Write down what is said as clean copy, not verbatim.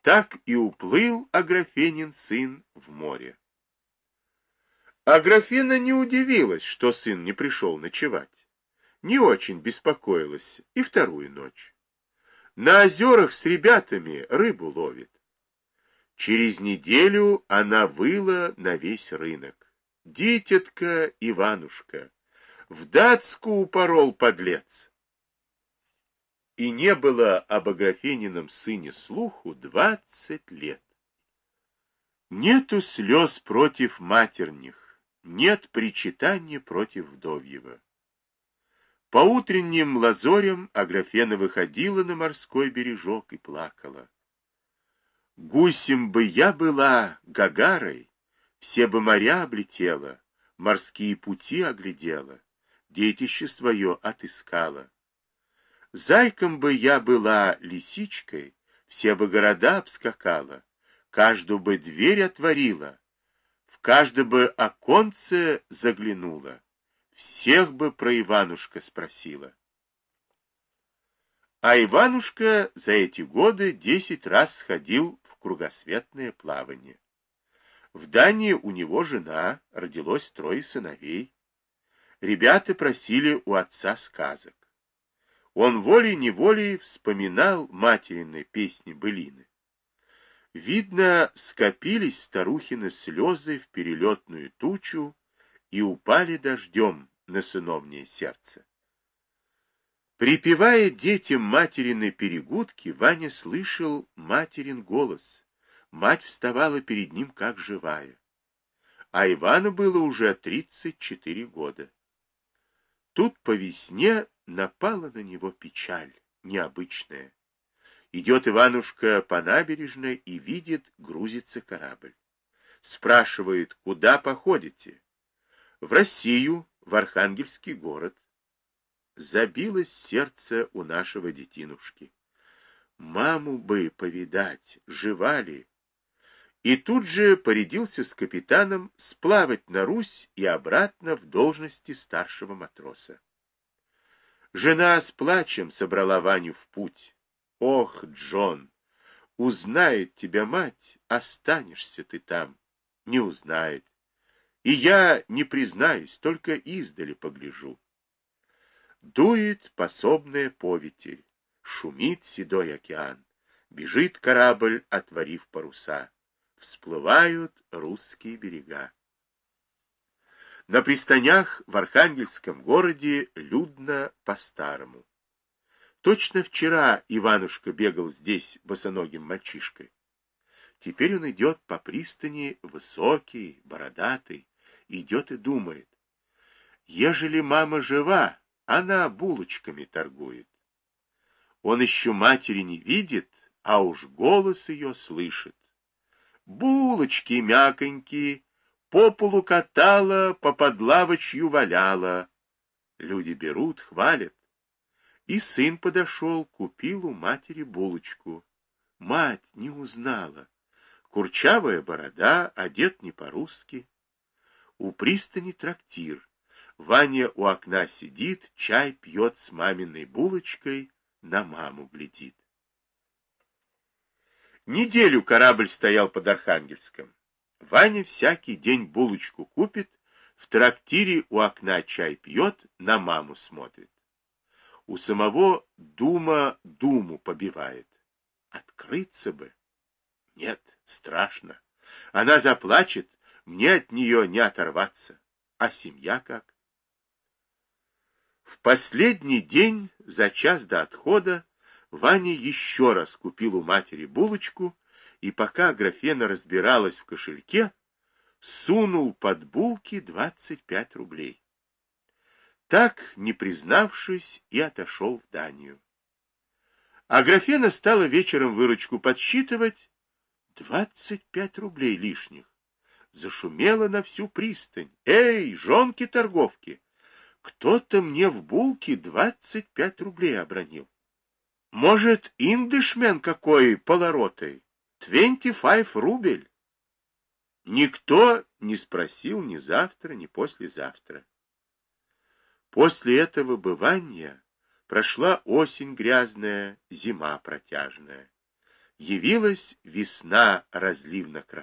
Так и уплыл Аграфенин сын в море. Аграфена не удивилась, что сын не пришел ночевать. Не очень беспокоилась и вторую ночь. На озерах с ребятами рыбу ловит. Через неделю она выла на весь рынок. Дитятка Иванушка, в датску упорол подлец. И не было об Аграфенином сыне слуху 20 лет. Нету слез против матерних, нет причитания против вдовьего. По утренним лазорям Аграфена выходила на морской бережок и плакала. Гусем бы я была, Гагарой, все бы моря облетела, морские пути оглядела, детище свое отыскала. Зайком бы я была, лисичкой, все бы города обскакала, каждую бы дверь отворила, в каждое бы оконце заглянула, всех бы про Иванушка спросила. А Иванушка за эти годы 10 раз сходил в кругосветное плавание. В Дании у него жена, родилось 3 сыновей. Ребята просили у отца сказок. Он волей-неволей вспоминал материны песни-былины. Видно, скопились старухины слезы в перелетную тучу и упали дождем на сыновнее сердце. Припевая детям материны перегудки, Ваня слышал материн голос. Мать вставала перед ним как живая. А Ивану было уже 34 года. Тут по весне напала на него печаль необычная. Идет Иванушка по набережной и видит, грузится корабль. Спрашивает, куда походите? В Россию, в Архангельский город. Забилось сердце у нашего детинушки. Маму бы повидать, жива ли? И тут же порядился с капитаном сплавать на Русь и обратно в должности старшего матроса. Жена с плачем собрала Ваню в путь. Ох, Джон, узнает тебя мать, останешься ты там. Не узнает. И я не признаюсь, только издали погляжу. Дует пособная поветель, шумит седой океан, бежит корабль, отворив паруса. Всплывают русские берега. На пристанях в Архангельском городе людно по-старому. Точно вчера Иванушка бегал здесь босоногим мальчишкой. Теперь он идет по пристани высокий, бородатый, идет и думает. Ежели мама жива, она булочками торгует. Он еще матери не видит, а уж голос ее слышит. Булочки мяконькие, по полу катала, по подлавочью валяла. Люди берут, хвалят. И сын подошел, купил у матери булочку. Мать не узнала. Курчавая борода, одет не по-русски. У пристани трактир. Ваня у окна сидит, чай пьет с маминой булочкой, на маму глядит. Неделю корабль стоял под Архангельском. Ваня всякий день булочку купит, в трактире у окна чай пьет, на маму смотрит. У самого дума думу побивает. Открыться бы. Нет, страшно. Она заплачет, мне от нее не оторваться. А семья как? В последний день, за час до отхода, Ваня еще раз купил у матери булочку, и пока Аграфена разбиралась в кошельке, сунул под булки 25 рублей. Так, не признавшись, и отошел в Данию. Аграфена стала вечером выручку подсчитывать. 25 рублей лишних. Зашумела на всю пристань. Эй, жонки-торговки! Кто-то мне в булке 25 рублей обронил. Может, индышмен какой полоротый? 25 рублей? Никто не спросил ни завтра, ни послезавтра. После этого бывания прошла осень грязная, зима протяжная. Явилась весна разливно красна.